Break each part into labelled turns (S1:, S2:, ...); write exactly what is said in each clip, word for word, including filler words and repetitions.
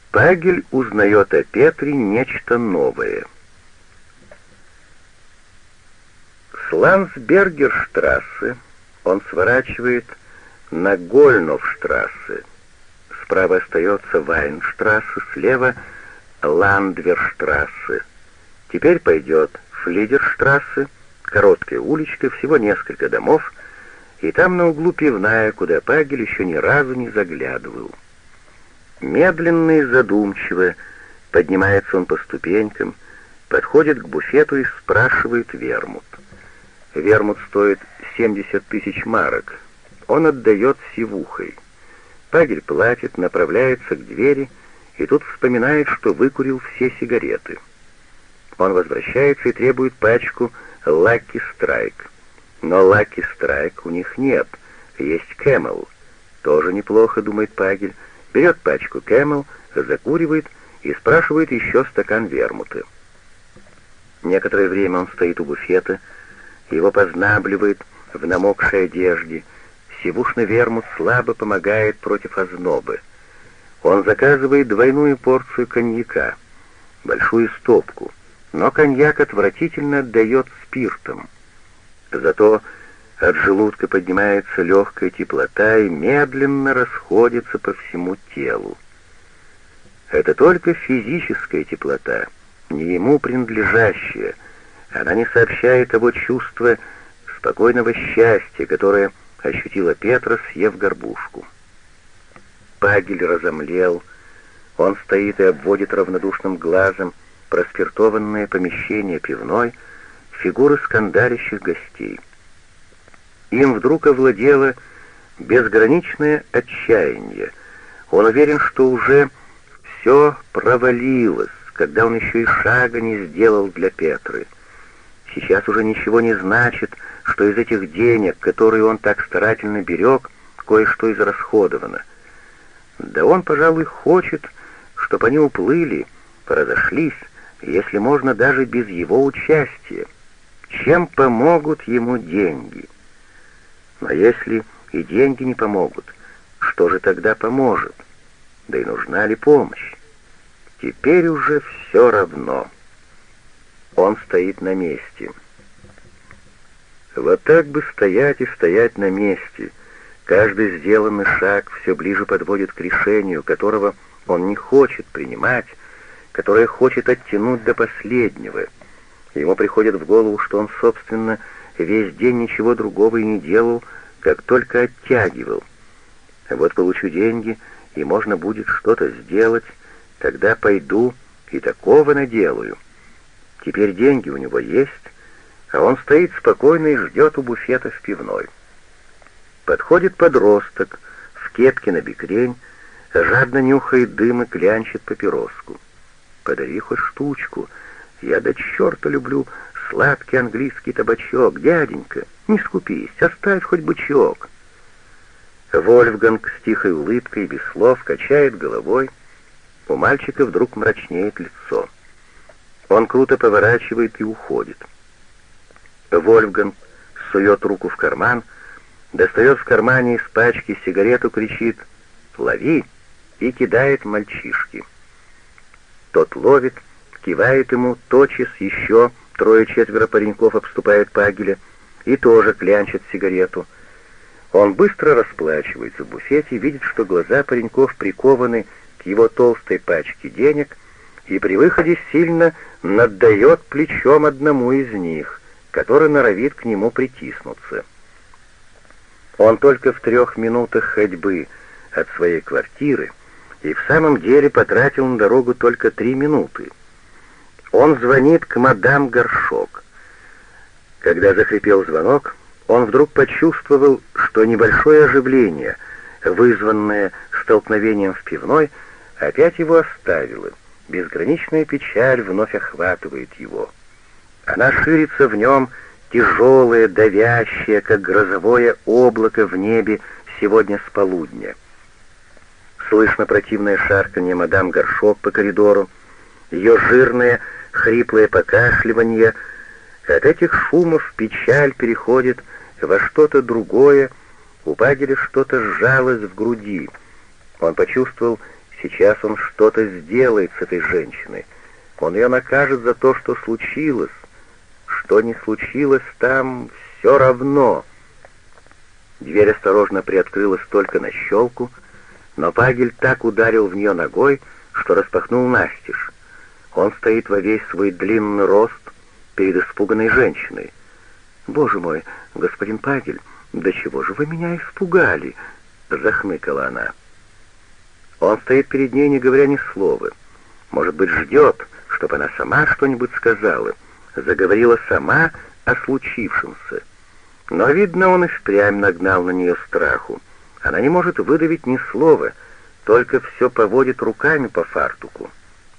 S1: Пагель узнает о Петре нечто новое. С Ландсбергерштрассе он сворачивает на Гольновштрассе. Справа остается Вайнштрассе, слева Ландверштрассе. Теперь пойдет Флидерштрассе, короткая уличка, всего несколько домов, и там на углу пивная, куда Пагель еще ни разу не заглядывал. Медленно и задумчиво поднимается он по ступенькам, подходит к буфету и спрашивает вермут. Вермут стоит семьдесят тысяч марок. Он отдает сивухой. Пагель платит, направляется к двери, и тут вспоминает, что выкурил все сигареты. Он возвращается и требует пачку «Лаки Страйк». Но «Лаки Страйк» у них нет, есть «Кэмел». Тоже неплохо, думает Пагель. Берет пачку «Кэмел», закуривает и спрашивает еще стакан вермута. Некоторое время он стоит у буфета, его познабливает в намокшей одежде. Сивушный вермут слабо помогает против ознобы. Он заказывает двойную порцию коньяка, большую стопку, но коньяк отвратительно отдает спиртом. Зато от желудка поднимается легкая теплота и медленно расходится по всему телу. Это только физическая теплота, не ему принадлежащая. Она не сообщает того чувства спокойного счастья, которое ощутила Петра, съев горбушку. Пагель разомлел. Он стоит и обводит равнодушным глазом проспиртованное помещение пивной, фигуры скандалящих гостей. Им вдруг овладело безграничное отчаяние. Он уверен, что уже все провалилось, когда он еще и шага не сделал для Петры. Сейчас уже ничего не значит, что из этих денег, которые он так старательно берег, кое-что израсходовано. Да он, пожалуй, хочет, чтобы они уплыли, разошлись, если можно, даже без его участия. Чем помогут ему деньги? Но если и деньги не помогут, что же тогда поможет? Да и нужна ли помощь? Теперь уже все равно. Он стоит на месте. Вот так бы стоять и стоять на месте. Каждый сделанный шаг все ближе подводит к решению, которого он не хочет принимать, которое хочет оттянуть до последнего. Ему приходит в голову, что он, собственно, весь день ничего другого и не делал, как только оттягивал. Вот получу деньги, и можно будет что-то сделать, тогда пойду и такого наделаю. Теперь деньги у него есть, а он стоит спокойно и ждет у буфета в пивной. Подходит подросток в кепке на бекрень, жадно нюхает дым и клянчит папироску. «Подари хоть штучку, я до черта люблю сладкий английский табачок, дяденька, не скупись, оставь хоть бычок». Вольфганг с тихой улыбкой без слов качает головой. У мальчика вдруг мрачнеет лицо. Он круто поворачивает и уходит. Вольфганг сует руку в карман, достает в кармане из пачки сигарету, кричит «Лови!» и кидает мальчишке. Тот ловит, кивает ему, тотчас еще трое-четверо пареньков обступают Пагеля и тоже клянчат сигарету. Он быстро расплачивается в буфете, видит, что глаза пареньков прикованы к его толстой пачке денег, и при выходе сильно наддает плечом одному из них, который норовит к нему притиснуться. Он только в трех минутах ходьбы от своей квартиры и в самом деле потратил на дорогу только три минуты. Он звонит к мадам Горшок. Когда захрипел звонок, он вдруг почувствовал, что небольшое оживление, вызванное столкновением в пивной, опять его оставило. Безграничная печаль вновь охватывает его. Она ширится в нем, тяжелая, давящая, как грозовое облако в небе сегодня с полудня. Слышно противное шарканье мадам Горшок по коридору, ее жирное, хриплое покашливание. От этих шумов печаль переходит во что-то другое. У Пагеля что-то сжалось в груди. Он почувствовал Сейчас он что-то сделает с этой женщиной. Он ее накажет за то, что случилось. Что не случилось, там все равно. Дверь осторожно приоткрылась только на щелку, но Пагель так ударил в нее ногой, что распахнул настежь. Он стоит во весь свой длинный рост перед испуганной женщиной. «Боже мой, господин Пагель, да чего же вы меня испугали?» — захныкала она. Он стоит перед ней, не говоря ни слова. Может быть, ждет, чтобы она сама что-нибудь сказала, заговорила сама о случившемся. Но, видно, он и впрямь нагнал на нее страху. Она не может выдавить ни слова, только все поводит руками по фартуку.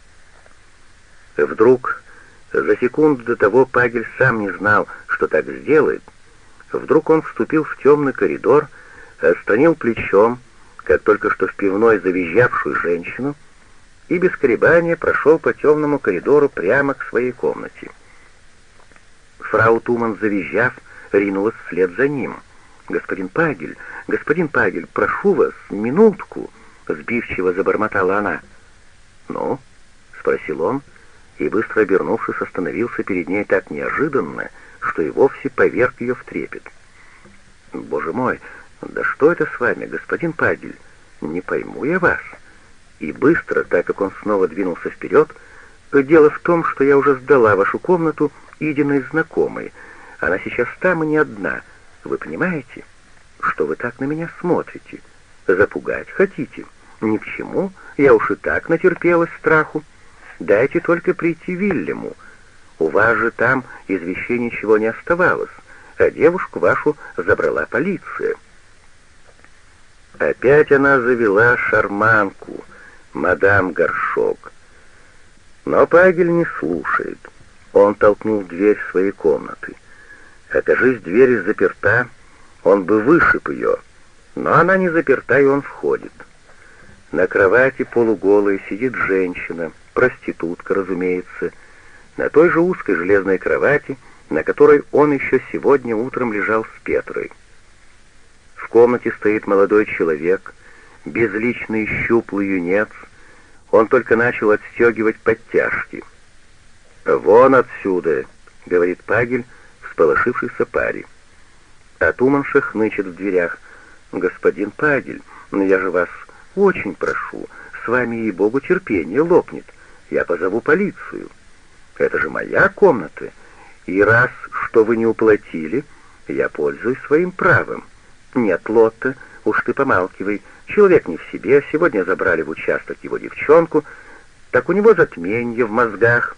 S1: Вдруг, за секунду до того, Пагель сам не знал, что так сделает, вдруг он вступил в темный коридор, отстранил плечом, как только что в пивной завизжавшую женщину, и без колебания прошел по темному коридору прямо к своей комнате. Фрау Туман, завизжав, ринулась вслед за ним. «Господин Пагель, господин Пагель, прошу вас, минутку!» — сбивчиво забормотала она. «Ну?» — спросил он, и, быстро обернувшись, остановился перед ней так неожиданно, что и вовсе поверг ее в трепет. «Боже мой, да что это с вами, господин Пагель? Не пойму я вас». И быстро, так как он снова двинулся вперед, «Дело в том, что я уже сдала вашу комнату Идиной знакомой. Она сейчас там и не одна. Вы понимаете? Что вы так на меня смотрите? Запугать хотите? Ни к чему. Я уж и так натерпелась страху. Дайте только прийти Вильяму. У вас же там из вещей ничего не оставалось, а девушку вашу забрала полиция». Опять она завела шарманку, мадам Горшок. Но Пагель не слушает. Он толкнул дверь своей комнаты. Окажись дверь заперта, он бы вышиб ее, но она не заперта, и он входит. На кровати полуголой сидит женщина, проститутка, разумеется, на той же узкой железной кровати, на которой он еще сегодня утром лежал с Петрой. В комнате стоит молодой человек, безличный щуплый юнец. Он только начал отстегивать подтяжки. «Вон отсюда!» — говорит Пагель, всполошившийся паре. А Туманша хнычет в дверях. «Господин Пагель, ну я же вас очень прошу, с вами, ей-богу, терпение лопнет. Я позову полицию. Это же моя комната, и раз, что вы не уплатили, я пользуюсь своим правом. Нет, Лотта, уж ты помалкивай, человек не в себе, сегодня забрали в участок его девчонку, так у него затменье в мозгах».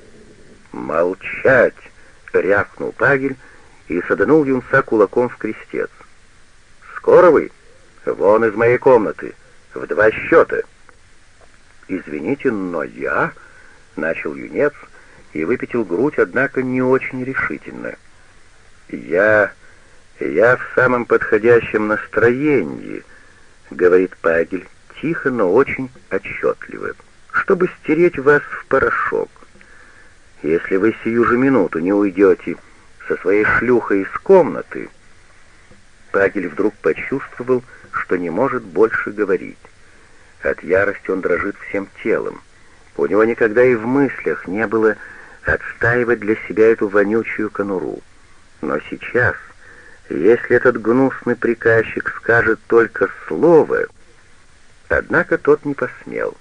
S1: «Молчать!» — рявкнул Пагель и саданул юнца кулаком в крестец. «Скоро вы? Вон из моей комнаты, в два счета!» «Извините, но я...» — начал юнец и выпятил грудь, однако не очень решительно. «Я... я в самом подходящем настроении», — говорит Пагель, тихо, но очень отчетливо, «чтобы стереть вас в порошок. Если вы сию же минуту не уйдете со своей шлюхой из комнаты...» Пагель вдруг почувствовал, что не может больше говорить. От ярости он дрожит всем телом. У него никогда и в мыслях не было отстаивать для себя эту вонючую конуру. Но сейчас, если этот гнусный приказчик скажет только слово... Однако тот не посмел.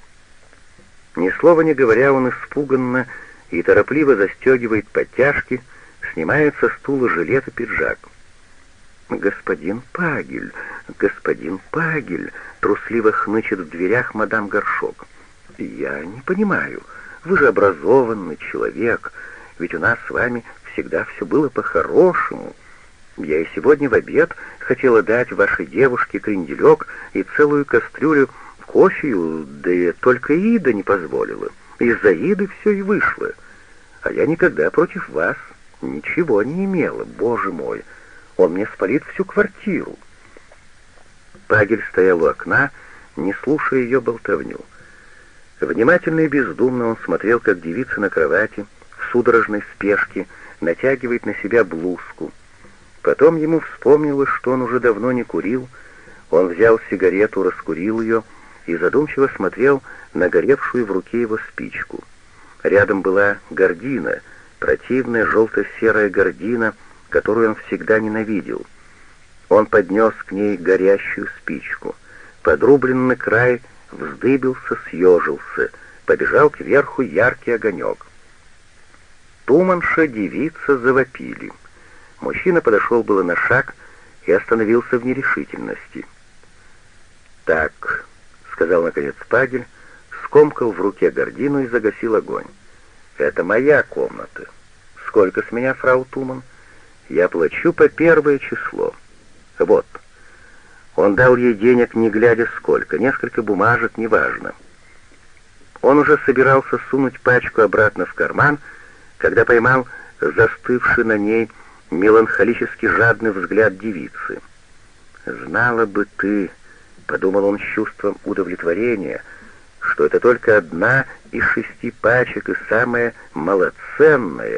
S1: Ни слова не говоря, он испуганно и торопливо застегивает подтяжки, снимает со стула жилет и пиджак. «Господин Пагель, господин Пагель!» — трусливо хнычет в дверях мадам Горшок. «Я не понимаю, вы же образованный человек, ведь у нас с вами всегда все было по-хорошему. Я и сегодня в обед хотела дать вашей девушке кренделек и целую кастрюлю кофею, да и только Ида не позволила. Из-за Иды все и вышло. А я никогда против вас ничего не имела, боже мой. Он мне спалит всю квартиру». Пагель стоял у окна, не слушая ее болтовню. Внимательно и бездумно он смотрел, как девица на кровати в судорожной спешке натягивает на себя блузку. Потом ему вспомнилось, что он уже давно не курил. Он взял сигарету, раскурил ее, и задумчиво смотрел на горевшую в руке его спичку. Рядом была гардина, противная желто-серая гардина, которую он всегда ненавидел. Он поднес к ней горящую спичку. Подрубленный край вздыбился, съежился, побежал кверху яркий огонек. Туманша, девица завопили. Мужчина подошел было на шаг и остановился в нерешительности. «Так», — сказал наконец Пагель, скомкал в руке гардину и загасил огонь. «Это моя комната. Сколько с меня, фрау Туман? Я плачу по первое число. Вот». Он дал ей денег, не глядя сколько, несколько бумажек, неважно. Он уже собирался сунуть пачку обратно в карман, когда поймал застывший на ней меланхолически жадный взгляд девицы. «Знала бы ты», — подумал он с чувством удовлетворения, «что это только одна из шести пачек и самая малоценная».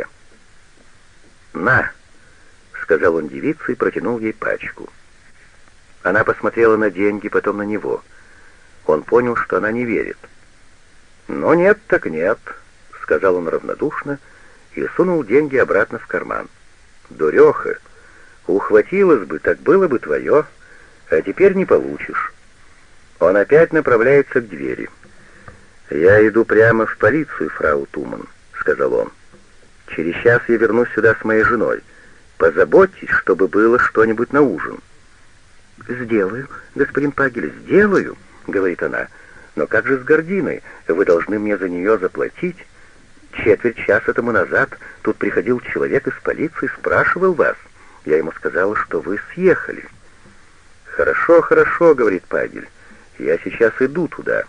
S1: «На», — сказал он девице и протянул ей пачку. Она посмотрела на деньги, потом на него. Он понял, что она не верит. «Ну нет, так нет», — сказал он равнодушно и сунул деньги обратно в карман. «Дуреха, ухватилась бы, так было бы твое, а теперь не получишь». Он опять направляется к двери. «Я иду прямо в полицию, фрау Туман», — сказал он. «Через час я вернусь сюда с моей женой. Позаботьтесь, чтобы было что-нибудь на ужин». «Сделаю, господин Пагель, сделаю», — говорит она. «Но как же с гардиной? Вы должны мне за нее заплатить. Четверть часа тому назад тут приходил человек из полиции, спрашивал вас. Я ему сказала, что вы съехали». «Хорошо, хорошо», — говорит Пагель. «Я сейчас иду туда».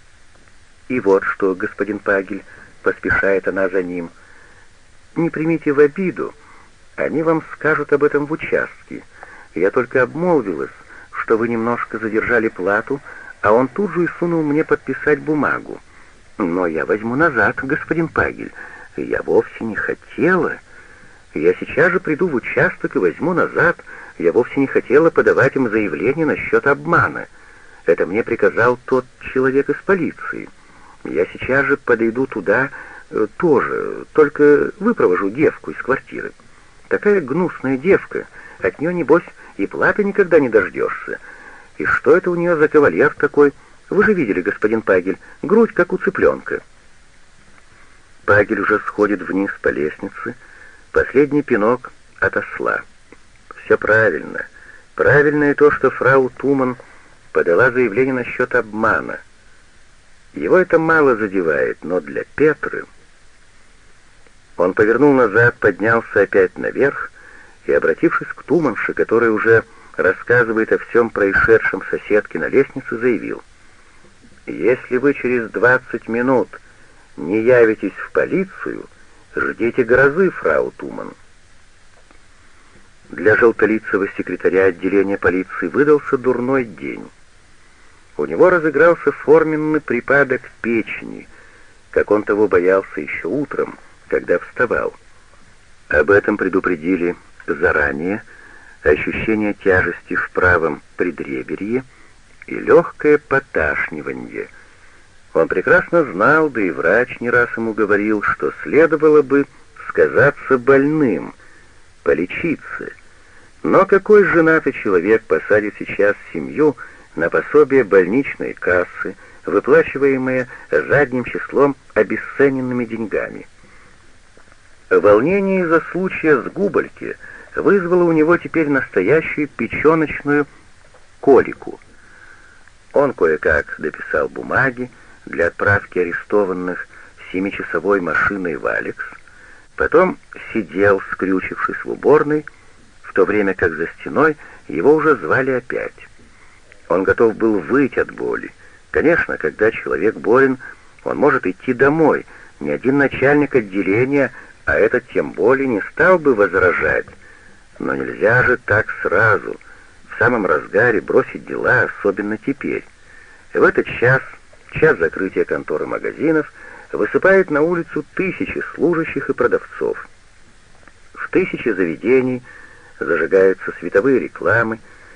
S1: «И вот что, господин Пагель», — поспешает она за ним, — «не примите в обиду. Они вам скажут об этом в участке. Я только обмолвилась, что вы немножко задержали плату, а он тут же и сунул мне подписать бумагу. Но я возьму назад, господин Пагель. Я вовсе не хотела. Я сейчас же приду в участок и возьму назад. Я вовсе не хотела подавать им заявление насчет обмана. Это мне приказал тот человек из полиции. Я сейчас же подойду туда э, тоже, только выпровожу девку из квартиры. Такая гнусная девка, от нее, небось, и платы никогда не дождешься. И что это у нее за кавалер такой? Вы же видели, господин Пагель, грудь, как у цыпленка». Пагель уже сходит вниз по лестнице, последний пинок от осла. Все правильно. Правильно и то, что фрау Туман подала заявление насчет обмана. Его это мало задевает, но для Петры... Он повернул назад, поднялся опять наверх и, обратившись к Туманше, которая уже рассказывает о всем происшедшем соседке на лестнице, заявил: «Если вы через двадцать минут не явитесь в полицию, ждите грозы, фрау Туман». Для желтолицего секретаря отделения полиции выдался дурной день. У него разыгрался форменный припадок печени, как он того боялся еще утром, когда вставал. Об этом предупредили заранее ощущение тяжести в правом предреберье и легкое поташнивание. Он прекрасно знал, да и врач не раз ему говорил, что следовало бы сказаться больным, полечиться. Но какой женатый человек посадит сейчас семью на пособие больничной кассы, выплачиваемые задним числом обесцененными деньгами? Волнение из-за случая с Губальки вызвало у него теперь настоящую печеночную колику. Он кое-как дописал бумаги для отправки арестованных семичасовой машиной в Алекс, потом сидел, скрючившись в уборной, в то время как за стеной его уже звали опять. Он готов был выть от боли. Конечно, когда человек болен, он может идти домой. Ни один начальник отделения, а этот тем более, не стал бы возражать. Но нельзя же так сразу, в самом разгаре, бросить дела, особенно теперь. И в этот час, час закрытия конторы магазинов, высыпает на улицу тысячи служащих и продавцов. В тысячи заведений зажигаются световые рекламы,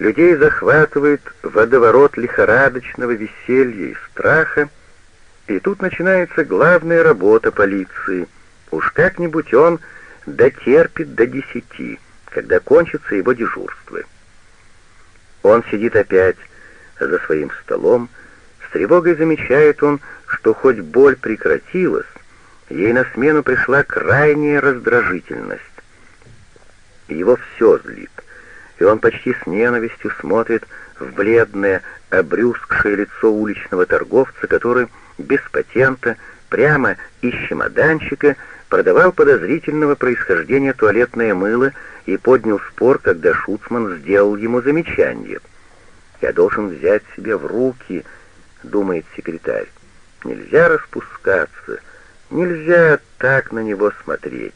S1: Людей захватывает водоворот лихорадочного веселья и страха, и тут начинается главная работа полиции. Уж как-нибудь он дотерпит до десяти, когда кончится его дежурство. Он сидит опять за своим столом, с тревогой замечает он, что хоть боль прекратилась, ей на смену пришла крайняя раздражительность. Его все злит, и он почти с ненавистью смотрит в бледное, обрюзгшее лицо уличного торговца, который без патента, прямо из чемоданчика, продавал подозрительного происхождения туалетное мыло и поднял спор, когда шуцман сделал ему замечание. «Я должен взять себя в руки», — думает секретарь. «Нельзя распускаться, нельзя так на него смотреть».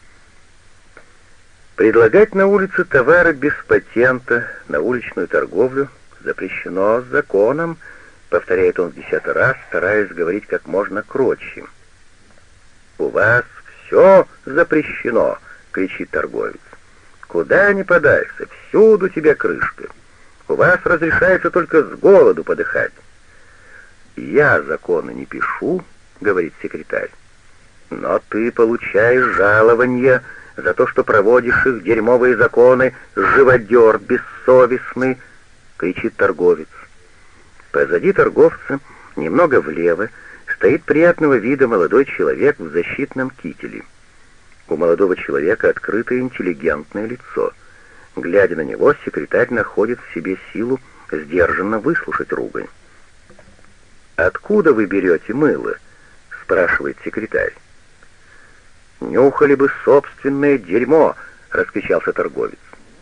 S1: Предлагать на улице товары без патента на уличную торговлю запрещено законом, повторяет он в десятый раз, стараясь говорить как можно кротче. «У вас все запрещено!» — кричит торговец. «Куда ни подайся, всюду тебе крышка. У вас разрешается только с голоду подыхать». «Я законы не пишу», — говорит секретарь. «Но ты получаешь жалование за то, что проводишь их дерьмовые законы, живодер бессовестный», — кричит торговец. Позади торговца, немного влево, стоит приятного вида молодой человек в защитном кителе. У молодого человека открытое интеллигентное лицо. Глядя на него, секретарь находит в себе силу сдержанно выслушать ругань. «Откуда вы берете мыло?» — спрашивает секретарь. «Нюхали бы собственное дерьмо!» — раскричался торговец.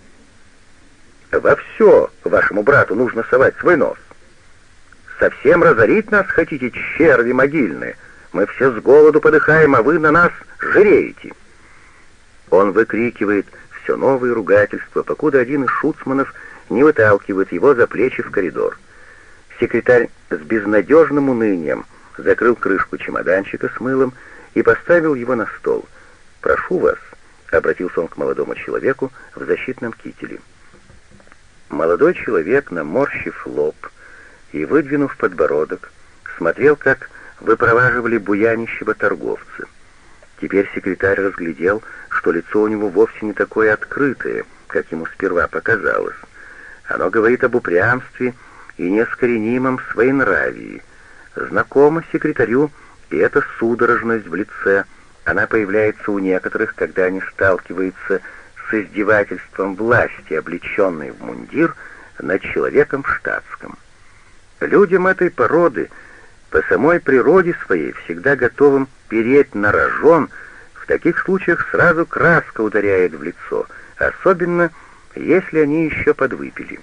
S1: «Во все вашему брату нужно совать свой нос. Совсем разорить нас хотите, черви могильные? Мы все с голоду подыхаем, а вы на нас жиреете!» Он выкрикивает все новые ругательства, покуда один из шуцманов не выталкивает его за плечи в коридор. Секретарь с безнадежным унынием закрыл крышку чемоданчика с мылом и поставил его на стол. «Прошу вас», — обратился он к молодому человеку в защитном кителе. Молодой человек, наморщив лоб и выдвинув подбородок, смотрел, как выпроваживали буянищего торговца. Теперь секретарь разглядел, что лицо у него вовсе не такое открытое, как ему сперва показалось. Оно говорит об упрямстве и неискоренимом своенравии. Знакомо секретарю и эта судорожность в лице. Она появляется у некоторых, когда они сталкиваются с издевательством власти, облеченной в мундир, над человеком в штатском. Людям этой породы, по самой природе своей, всегда готовым переть на рожон, в таких случаях сразу краска ударяет в лицо, особенно если они еще подвыпили.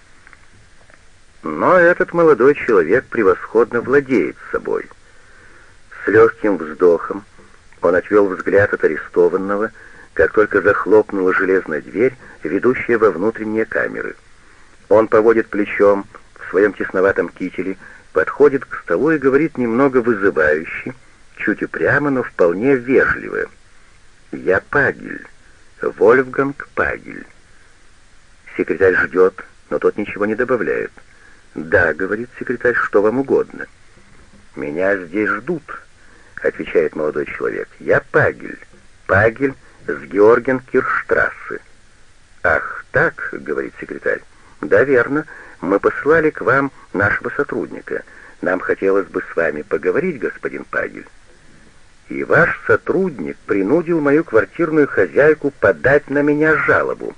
S1: Но этот молодой человек превосходно владеет собой. С легким вздохом он отвел взгляд от арестованного, как только захлопнула железная дверь, ведущая во внутренние камеры. Он поводит плечом в своем тесноватом кителе, подходит к столу и говорит немного вызывающе, чуть упрямо, но вполне вежливо. «Я Пагель, Вольфганг Пагель». Секретарь ждет, но тот ничего не добавляет. «Да», — говорит секретарь, — «что вам угодно». «Меня здесь ждут», — отвечает молодой человек. «Я Пагель, Пагель с Георгенкирштрассе». «Ах, так», — говорит секретарь. «Да, верно. Мы послали к вам нашего сотрудника. Нам хотелось бы с вами поговорить, господин Пагель». «И ваш сотрудник принудил мою квартирную хозяйку подать на меня жалобу».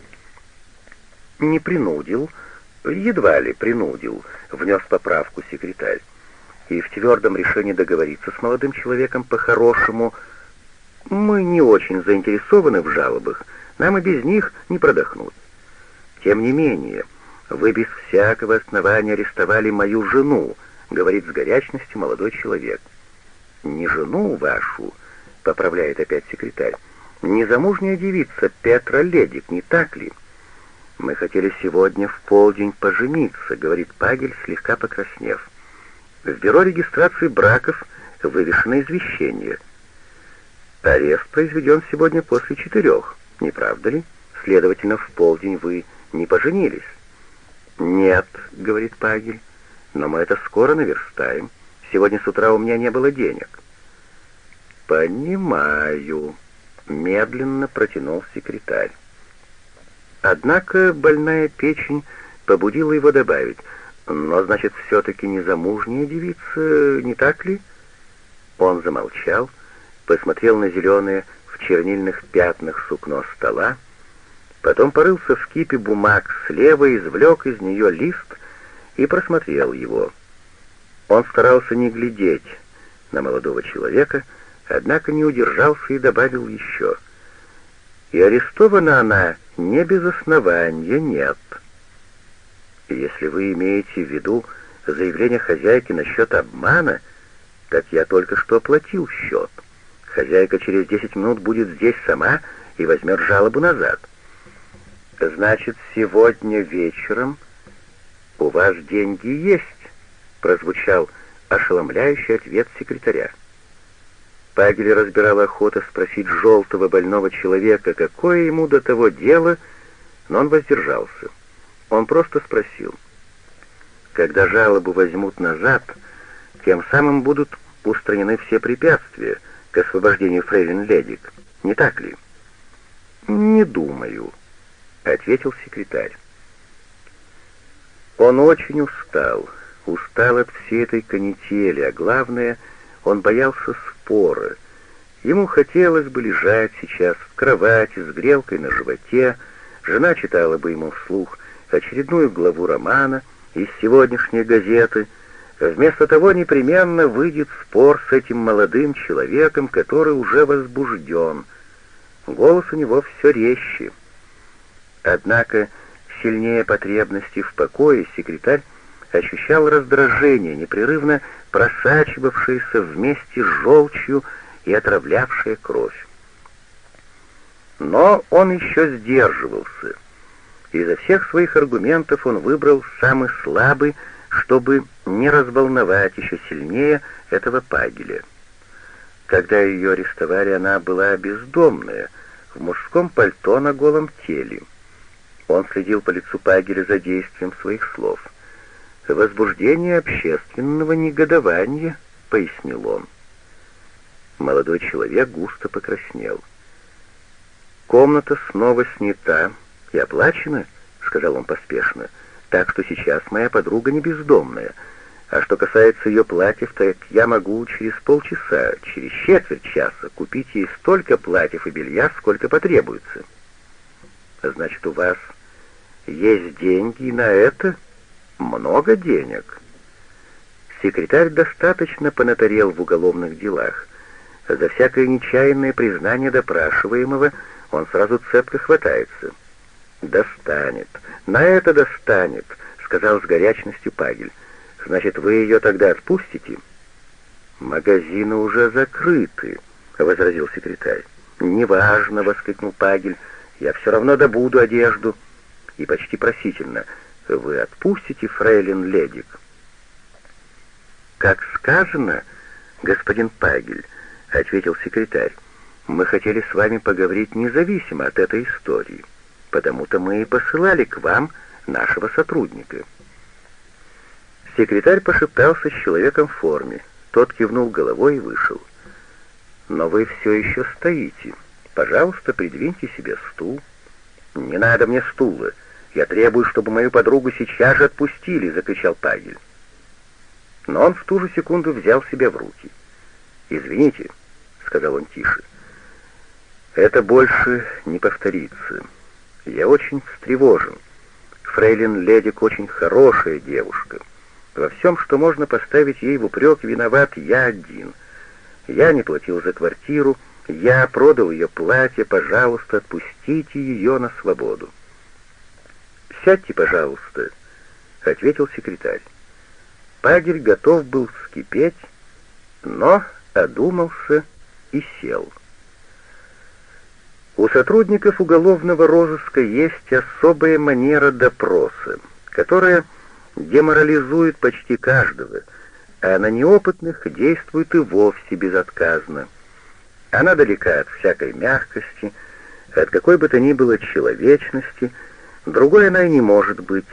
S1: «Не принудил, едва ли принудил», — внес поправку секретарь. «И в твердом решении договориться с молодым человеком по-хорошему. Мы не очень заинтересованы в жалобах, нам и без них не продохнуть. Тем не менее, вы без всякого основания арестовали мою жену», — говорит с горячностью молодой человек. «Не жену вашу», — поправляет опять секретарь, — «незамужняя девица Петра Ледик, не так ли?» «Мы хотели сегодня в полдень пожениться», — говорит Пагель, слегка покраснев. «В бюро регистрации браков вывешено извещение. Арест произведен сегодня после четырех, не правда ли? Следовательно, в полдень вы не поженились». «Нет», — говорит Пагель, — «но мы это скоро наверстаем. Сегодня с утра у меня не было денег». «Понимаю», — медленно протянул секретарь. Однако больная печень побудила его добавить: «Но, значит, все-таки незамужняя девица, не так ли?» Он замолчал, посмотрел на зеленое в чернильных пятнах сукно стола, потом порылся в кипе бумаг слева, извлек из нее лист и просмотрел его. Он старался не глядеть на молодого человека, однако не удержался и добавил еще: «И арестована она не без основания, нет. Если вы имеете в виду заявление хозяйки насчет обмана, так я только что оплатил счет. Хозяйка через десять минут будет здесь сама и возьмет жалобу назад». «Значит, сегодня вечером у вас деньги есть?» — прозвучал ошеломляющий ответ секретаря. Пагеля разбирала охота спросить желтого больного человека, какое ему до того дело, но он воздержался. Он просто спросил: «Когда жалобу возьмут назад, тем самым будут устранены все препятствия к освобождению фрейлин Ледик, не так ли?» «Не думаю», — ответил секретарь. Он очень устал, устал от всей этой канители, а главное, он боялся спора. Ему хотелось бы лежать сейчас в кровати с грелкой на животе, жена читала бы ему вслух очередную главу романа из сегодняшней газеты. Вместо того непременно выйдет спор с этим молодым человеком, который уже возбужден. Голос у него все резче. Однако сильнее потребности в покое секретарь ощущал раздражение, непрерывно просачивавшееся вместе с желчью и отравлявшее кровь. Но он еще сдерживался. Изо всех своих аргументов он выбрал самый слабый, чтобы не разволновать еще сильнее этого Пагеля. Когда ее арестовали, она была бездомная, в мужском пальто на голом теле. Он следил по лицу Пагеля за действием своих слов. «Возбуждение общественного негодования», — пояснил он. Молодой человек густо покраснел. «Комната снова снята и оплачена», — сказал он поспешно, «так что сейчас моя подруга не бездомная. А что касается ее платьев, так я могу через полчаса, через четверть часа купить ей столько платьев и белья, сколько потребуется». «Значит, у вас есть деньги на это?» «Много денег». Секретарь достаточно понаторел в уголовных делах. За всякое нечаянное признание допрашиваемого он сразу цепко хватается. «Достанет, на это достанет», — сказал с горячностью Пагель. «Значит, вы ее тогда отпустите?» «Магазины уже закрыты», — возразил секретарь. «Неважно», — воскликнул Пагель, — «я все равно добуду одежду». И почти просительно: «Вы отпустите фрейлин Ледик?» «Как сказано, господин Пагель», — ответил секретарь, — «мы хотели с вами поговорить независимо от этой истории, потому-то мы и посылали к вам нашего сотрудника». Секретарь пошептался с человеком в форме. Тот кивнул головой и вышел. «Но вы все еще стоите. Пожалуйста, придвиньте себе стул». «Не надо мне стула. Я требую, чтобы мою подругу сейчас же отпустили», — закричал Пагель. Но он в ту же секунду взял себя в руки. «Извините», — сказал он тише, — «это больше не повторится. Я очень встревожен. Фрейлин Ледик очень хорошая девушка. Во всем, что можно поставить ей в упрек, виноват я один. Я не платил за квартиру, я продал ее платье, пожалуйста, отпустите ее на свободу». «Сядьте, пожалуйста», — ответил секретарь. Пагель готов был вскипеть, но одумался и сел. У сотрудников уголовного розыска есть особая манера допроса, которая деморализует почти каждого, а на неопытных действует и вовсе безотказно. Она далека от всякой мягкости, от какой бы то ни было человечности, другой она и не может быть.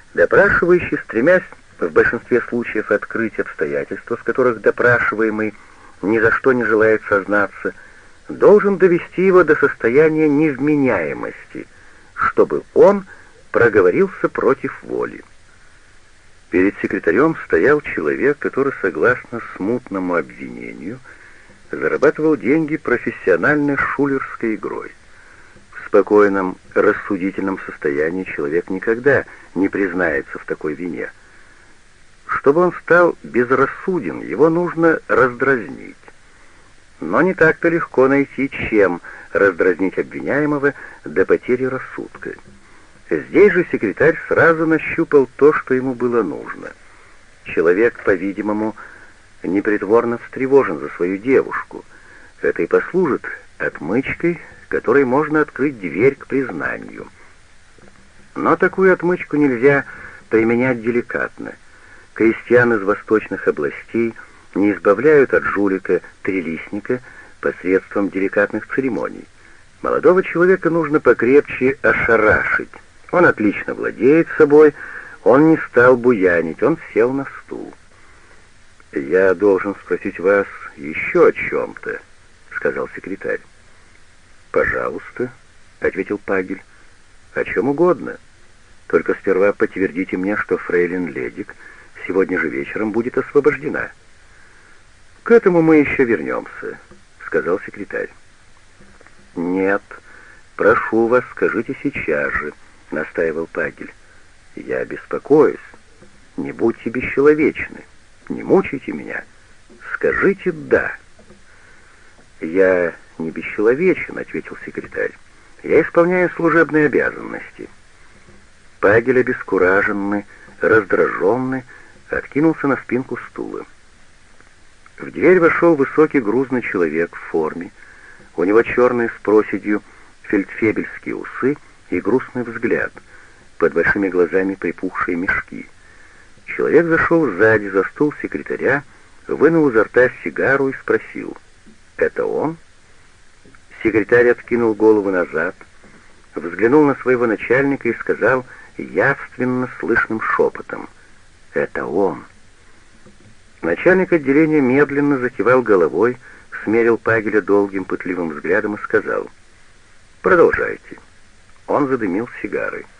S1: Допрашивающий, стремясь в большинстве случаев открыть обстоятельства, в которых допрашиваемый ни за что не желает сознаться, должен довести его до состояния невменяемости, чтобы он проговорился против воли. Перед секретарем стоял человек, который, согласно смутному обвинению, зарабатывал деньги профессиональной шулерской игрой. В спокойном, рассудительном состоянии человек никогда не признается в такой вине. Чтобы он стал безрассуден, его нужно раздразнить. Но не так-то легко найти, чем раздразнить обвиняемого до потери рассудка. Здесь же секретарь сразу нащупал то, что ему было нужно. Человек, по-видимому, непритворно встревожен за свою девушку. Это и послужит отмычкой, которой можно открыть дверь к признанию. Но такую отмычку нельзя применять деликатно. Крестьян из восточных областей не избавляют от жулика-трилистника посредством деликатных церемоний. Молодого человека нужно покрепче ошарашить. Он отлично владеет собой, он не стал буянить, он сел на стул. «Я должен спросить вас еще о чем-то», — сказал секретарь. «Пожалуйста», — ответил Пагель, — «о чем угодно. Только сперва подтвердите мне, что фрейлин Ледик сегодня же вечером будет освобождена». «К этому мы еще вернемся», — сказал секретарь. «Нет, прошу вас, скажите сейчас же», — настаивал Пагель. «Я беспокоюсь. Не будьте бесчеловечны. Не мучайте меня. Скажите «да». «Я не бесчеловечен», — ответил секретарь. «Я исполняю служебные обязанности». Пагель, обескураженный, раздраженный, откинулся на спинку стула. В дверь вошел высокий грузный человек в форме. У него черные с проседью фельдфебельские усы и грустный взгляд, под большими глазами припухшие мешки. Человек зашел сзади за стул секретаря, вынул изо рта сигару и спросил: «Это он?» Секретарь откинул голову назад, взглянул на своего начальника и сказал явственно слышным шепотом: «Это он». Начальник отделения медленно закивал головой, смерил Пагеля долгим пытливым взглядом и сказал: «Продолжайте». Он задымил сигарой.